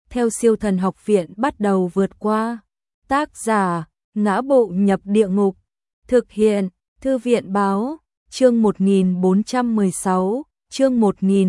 theo Siêu Thần Học Viện bắt đầu vượt qua. Tác giả: Ngã Bộ Nhập Địa Ngục. Thực hiện: Thư viện báo. Chương 1416, chương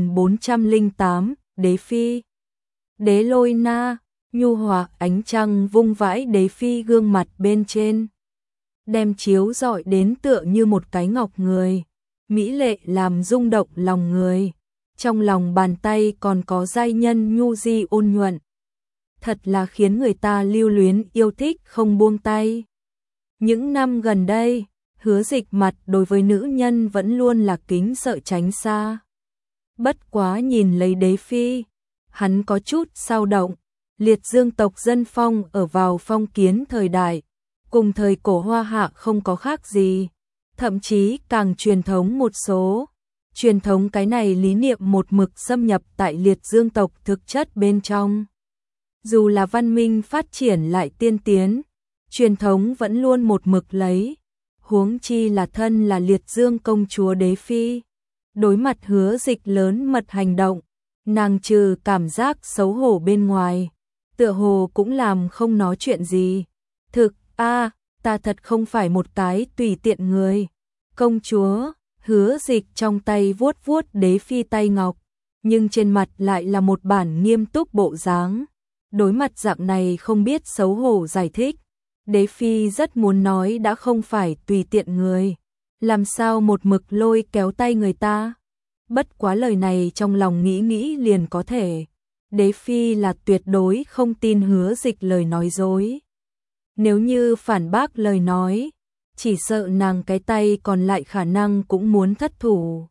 1408, Đế Phi. Đế Lôi Na, nhu hòa ánh trăng vung vãi Đế Phi gương mặt bên trên, đem chiếu rọi đến tựa như một cái ngọc người, mỹ lệ làm rung động lòng người. Trong lòng bàn tay còn có giai nhân nhu di ôn nhuận, thật là khiến người ta lưu luyến yêu thích không buông tay. Những năm gần đây, Hứa Dịch mặt đối với nữ nhân vẫn luôn là kính sợ tránh xa. Bất quá nhìn lấy Đế Phi, hắn có chút dao động. Liệt Dương tộc dân phong ở vào phong kiến thời đại, cùng thời cổ Hoa Hạ không có khác gì, thậm chí càng truyền thống một số. Truyền thống cái này lý niệm một mực xâm nhập tại Liệt Dương tộc thực chất bên trong. Dù là văn minh phát triển lại tiên tiến, truyền thống vẫn luôn một mực lấy. Huống chi là thân là Liệt Dương công chúa Đế Phi. Đối mặt Hứa Dịch lớn mật hành động, nàng trừ cảm giác xấu hổ bên ngoài, tựa hồ cũng làm không nói chuyện gì. Thực, ta thật không phải một cái tùy tiện người. Công chúa, Hứa Dịch trong tay vuốt vuốt Đế Phi tay ngọc, nhưng trên mặt lại là một bản nghiêm túc bộ dáng. Đối mặt dạng này không biết xấu hổ giải thích, Đế Phi rất muốn nói đã không phải tùy tiện người, làm sao một mực lôi kéo tay người ta. Bất quá lời này trong lòng nghĩ liền có thể. Đế Phi là tuyệt đối không tin Hứa Dịch lời nói dối. Nếu như phản bác lời nói, chỉ sợ nàng cái tay còn lại khả năng cũng muốn thất thủ.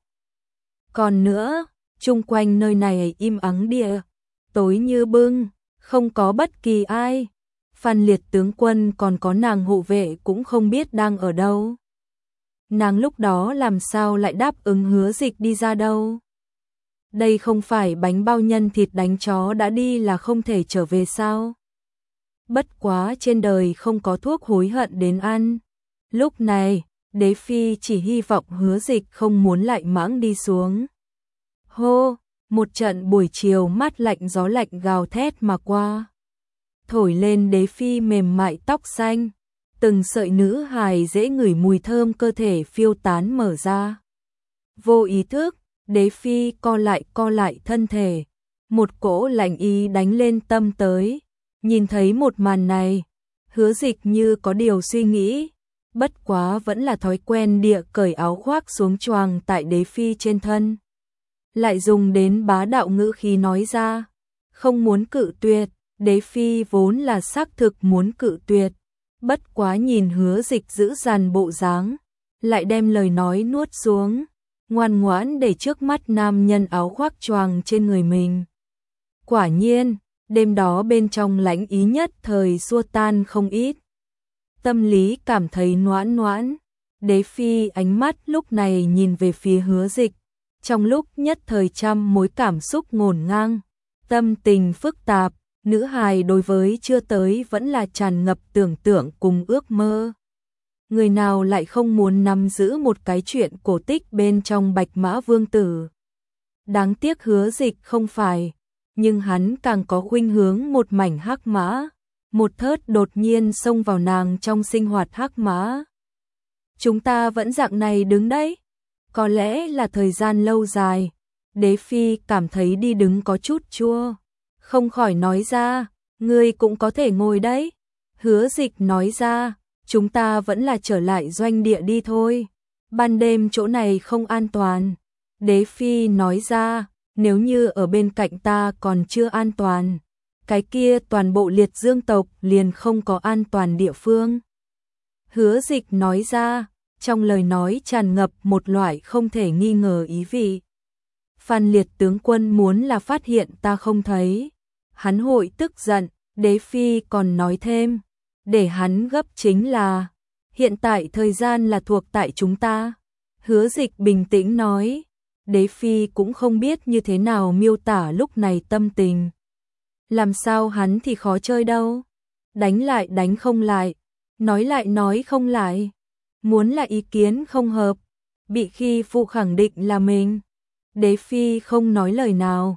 Còn nữa, chung quanh nơi này im ắng địa, tối như bưng, không có bất kỳ ai. Phan Liệt tướng quân còn có nàng hộ vệ cũng không biết đang ở đâu. Nàng lúc đó làm sao lại đáp ứng Hứa Dịch đi ra đâu? Đây không phải bánh bao nhân thịt đánh chó đã đi là không thể trở về sao? Bất quá trên đời không có thuốc hối hận đến ăn. Lúc này, Đế Phi chỉ hy vọng Hứa Dịch không muốn lại mãng đi xuống. Hô, một trận buổi chiều mát lạnh gió lạnh gào thét mà qua, thổi lên Đế Phi mềm mại tóc xanh, từng sợi nữ hài dễ ngửi mùi thơm cơ thể phiêu tán mở ra. Vô ý thức, Đế Phi co lại thân thể, một cỗ lạnh ý đánh lên tâm tới. Nhìn thấy một màn này, Hứa Dịch như có điều suy nghĩ, bất quá vẫn là thói quen địa cởi áo khoác xuống choàng tại Đế Phi trên thân. Lại dùng đến bá đạo ngữ khí nói ra, không muốn cự tuyệt. Đế Phi vốn là xác thực muốn cự tuyệt, bất quá nhìn Hứa Dịch giữ dằn bộ dáng, lại đem lời nói nuốt xuống, ngoan ngoãn để trước mắt nam nhân áo khoác choàng trên người mình. Quả nhiên, đêm đó bên trong lãnh ý nhất thời xua tan không ít. Tâm lý cảm thấy noãn noãn, Đế Phi ánh mắt lúc này nhìn về phía Hứa Dịch, trong lúc nhất thời trăm mối cảm xúc ngổn ngang, tâm tình phức tạp. Nữ hài đối với chưa tới vẫn là tràn ngập tưởng tượng cùng ước mơ. Người nào lại không muốn nắm giữ một cái chuyện cổ tích bên trong Bạch Mã Vương Tử. Đáng tiếc Hứa Dịch không phải, nhưng hắn càng có khuynh hướng một mảnh hắc mã. Một thớt đột nhiên xông vào nàng trong sinh hoạt hắc mã. Chúng ta vẫn dạng này đứng đấy. Có lẽ là thời gian lâu dài, Đế Phi cảm thấy đi đứng có chút chua. Không khỏi nói ra, ngươi cũng có thể ngồi đấy. Hứa Dịch nói ra, chúng ta vẫn là trở lại doanh địa đi thôi. Ban đêm chỗ này không an toàn. Đế Phi nói ra, nếu như ở bên cạnh ta còn chưa an toàn, cái kia toàn bộ Liệt Dương tộc liền không có an toàn địa phương. Hứa Dịch nói ra, trong lời nói tràn ngập một loại không thể nghi ngờ ý vị. Phan Liệt tướng quân muốn là phát hiện ta không thấy, hắn hội tức giận. Đế Phi còn nói thêm, để hắn gấp chính là, hiện tại thời gian là thuộc tại chúng ta. Hứa Dịch bình tĩnh nói, Đế Phi cũng không biết như thế nào miêu tả lúc này tâm tình. Làm sao hắn thì khó chơi đâu, đánh lại đánh không lại, nói lại nói không lại, muốn là ý kiến không hợp, bị khi phụ khẳng định là mình. Đế Phi không nói lời nào,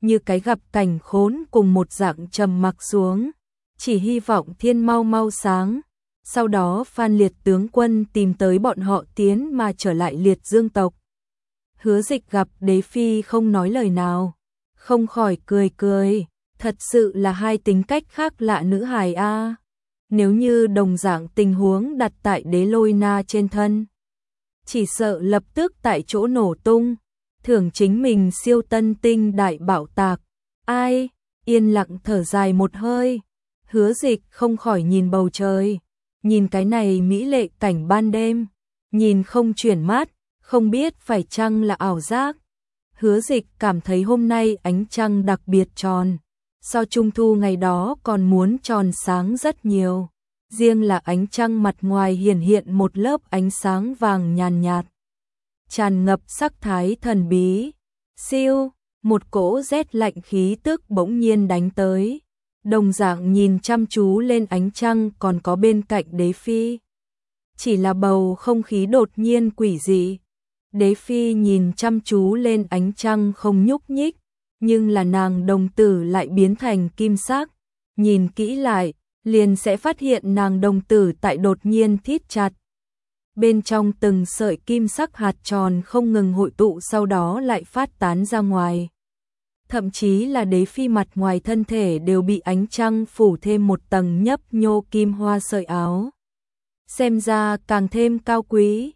như cái gặp cảnh khốn cùng một dạng trầm mặc xuống, chỉ hy vọng thiên mau mau sáng. Sau đó Phan Liệt tướng quân tìm tới bọn họ tiến mà trở lại Liệt Dương tộc. Hứa Dịch gặp Đế Phi không nói lời nào, không khỏi cười cười, thật sự là hai tính cách khác lạ nữ hài a. Nếu như đồng dạng tình huống đặt tại Đế Lôi Na trên thân, chỉ sợ lập tức tại chỗ nổ tung, thưởng chính mình siêu tân tinh đại bảo tạc. Ai, yên lặng thở dài một hơi, Hứa Dịch không khỏi nhìn bầu trời, nhìn cái này mỹ lệ cảnh ban đêm, nhìn không chuyển mắt, không biết phải chăng là ảo giác. Hứa Dịch cảm thấy hôm nay ánh trăng đặc biệt tròn, so trung thu ngày đó còn muốn tròn sáng rất nhiều. Riêng là ánh trăng mặt ngoài hiển hiện một lớp ánh sáng vàng nhàn nhạt, tràn ngập sắc thái thần bí. Siêu, một cỗ rét lạnh khí tức bỗng nhiên đánh tới. Đồng dạng nhìn chăm chú lên ánh trăng còn có bên cạnh Đế Phi. Chỉ là bầu không khí đột nhiên quỷ dị. Đế Phi nhìn chăm chú lên ánh trăng không nhúc nhích, nhưng là nàng đồng tử lại biến thành kim sắc. Nhìn kỹ lại, liền sẽ phát hiện nàng đồng tử tại đột nhiên thít chặt. Bên trong từng sợi kim sắc hạt tròn không ngừng hội tụ sau đó lại phát tán ra ngoài. Thậm chí là Đế Phi mặt ngoài thân thể đều bị ánh trăng phủ thêm một tầng nhấp nhô kim hoa sợi áo. Xem ra càng thêm cao quý.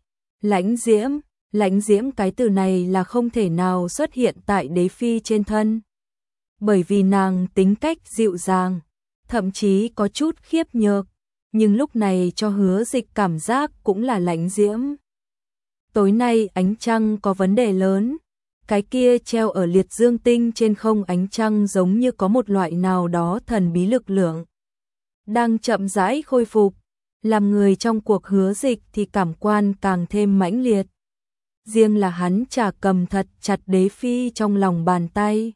Lãnh diễm cái từ này là không thể nào xuất hiện tại Đế Phi trên thân. Bởi vì nàng tính cách dịu dàng, thậm chí có chút khiếp nhược, nhưng lúc này cho Hứa Dịch cảm giác cũng là lãnh diễm. Tối nay ánh trăng có vấn đề lớn, cái kia treo ở Liệt Dương tinh trên không ánh trăng giống như có một loại nào đó thần bí lực lượng đang chậm rãi khôi phục, làm người trong cuộc Hứa Dịch thì cảm quan càng thêm mãnh liệt. Riêng là hắn chả cầm thật chặt Đế Phi trong lòng bàn tay.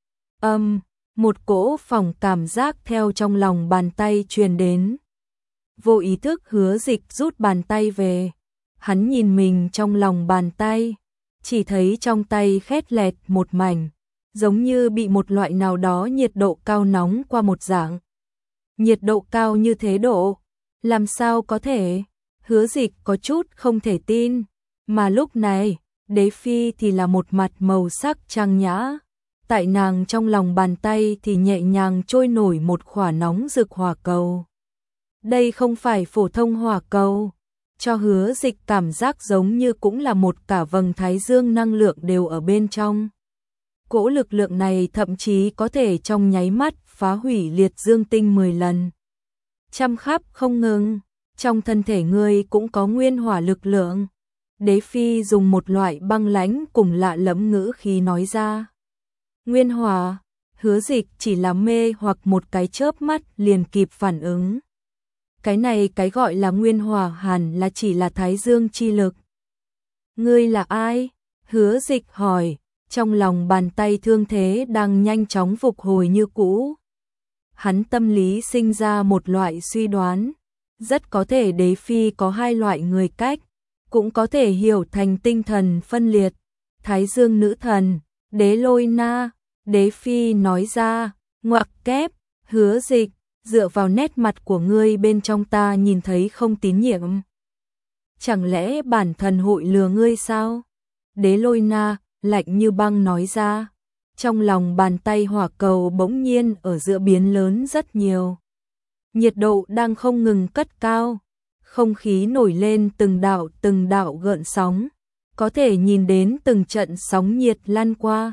Một cỗ phỏng cảm giác theo trong lòng bàn tay truyền đến. Vô ý thức Hứa Dịch rút bàn tay về. Hắn nhìn mình trong lòng bàn tay, chỉ thấy trong tay khét lẹt một mảnh, giống như bị một loại nào đó nhiệt độ cao nóng qua một dạng. Nhiệt độ cao như thế độ, làm sao có thể? Hứa Dịch có chút không thể tin, mà lúc này, Đế Phi thì là một mặt màu sắc trang nhã. Tại nàng trong lòng bàn tay thì nhẹ nhàng trôi nổi một khỏa nóng rực hỏa cầu. Đây không phải phổ thông hỏa cầu, cho Hứa Dịch cảm giác giống như cũng là một cả vầng thái dương năng lượng đều ở bên trong. Cỗ lực lượng này thậm chí có thể trong nháy mắt phá hủy Liệt Dương tinh 10 lần. Trăm khắp không ngừng, trong thân thể ngươi cũng có nguyên hỏa lực lượng. Đế Phi dùng một loại băng lãnh cùng lạ lẫm ngữ khí nói ra. Nguyên hỏa, Hứa Dịch chỉ là mê hoặc một cái chớp mắt liền kịp phản ứng. Cái này cái gọi là nguyên hỏa hẳn là chỉ là thái dương chi lực. Ngươi là ai? Hứa Dịch hỏi, trong lòng bàn tay thương thế đang nhanh chóng phục hồi như cũ. Hắn tâm lý sinh ra một loại suy đoán, rất có thể Đế Phi có hai loại người cách, cũng có thể hiểu thành tinh thần phân liệt, thái dương nữ thần, Đế Lôi Na. Đế Phi nói ra, ngoặc kép, Hứa Dịch, dựa vào nét mặt của ngươi bên trong ta nhìn thấy không tín nhiệm. Chẳng lẽ bản thần hội lừa ngươi sao? Đế Lôi Na, lạnh như băng nói ra, trong lòng bàn tay hỏa cầu bỗng nhiên ở giữa biến lớn rất nhiều. Nhiệt độ đang không ngừng cất cao, không khí nổi lên từng đạo gợn sóng, có thể nhìn đến từng trận sóng nhiệt lan qua.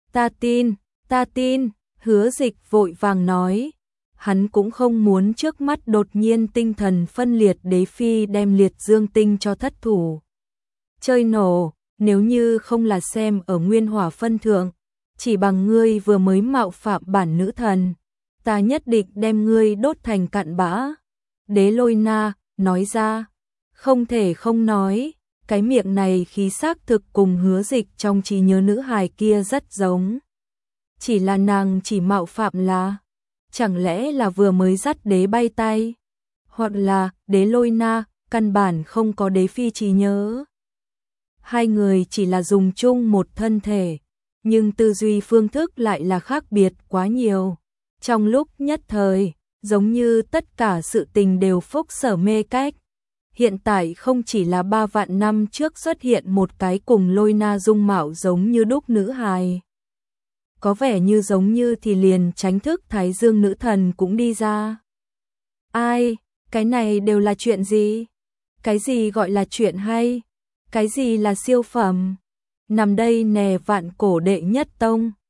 Ta tin, Hứa Dịch vội vàng nói. Hắn cũng không muốn trước mắt đột nhiên tinh thần phân liệt Đế Phi đem Liệt Dương tinh cho thất thủ. Chơi nổ, nếu như không là xem ở nguyên hỏa phân thượng, chỉ bằng ngươi vừa mới mạo phạm bản nữ thần, ta nhất định đem ngươi đốt thành cặn bã. Đế Lôi Na nói ra, không thể không nói, cái miệng này khí xác thực cùng Hứa Dịch trong trí nhớ nữ hài kia rất giống. Chỉ là nàng chỉ mạo phạm là, chẳng lẽ là vừa mới dắt đế bay tay, hoặc là Đế Lôi Na căn bản không có Đế Phi trí nhớ. Hai người chỉ là dùng chung một thân thể, nhưng tư duy phương thức lại là khác biệt quá nhiều. Trong lúc nhất thời, giống như tất cả sự tình đều phúc sở mê cách. Hiện tại không chỉ là 3 vạn năm trước xuất hiện một cái cùng Lôi Na dung mạo giống như đúc nữ hài. Có vẻ như giống như thì liền tránh thức Thái Dương nữ thần cũng đi ra. Ai, cái này đều là chuyện gì? Cái gì gọi là chuyện hay? Cái gì là siêu phẩm? Nằm đây nè vạn cổ đệ nhất tông.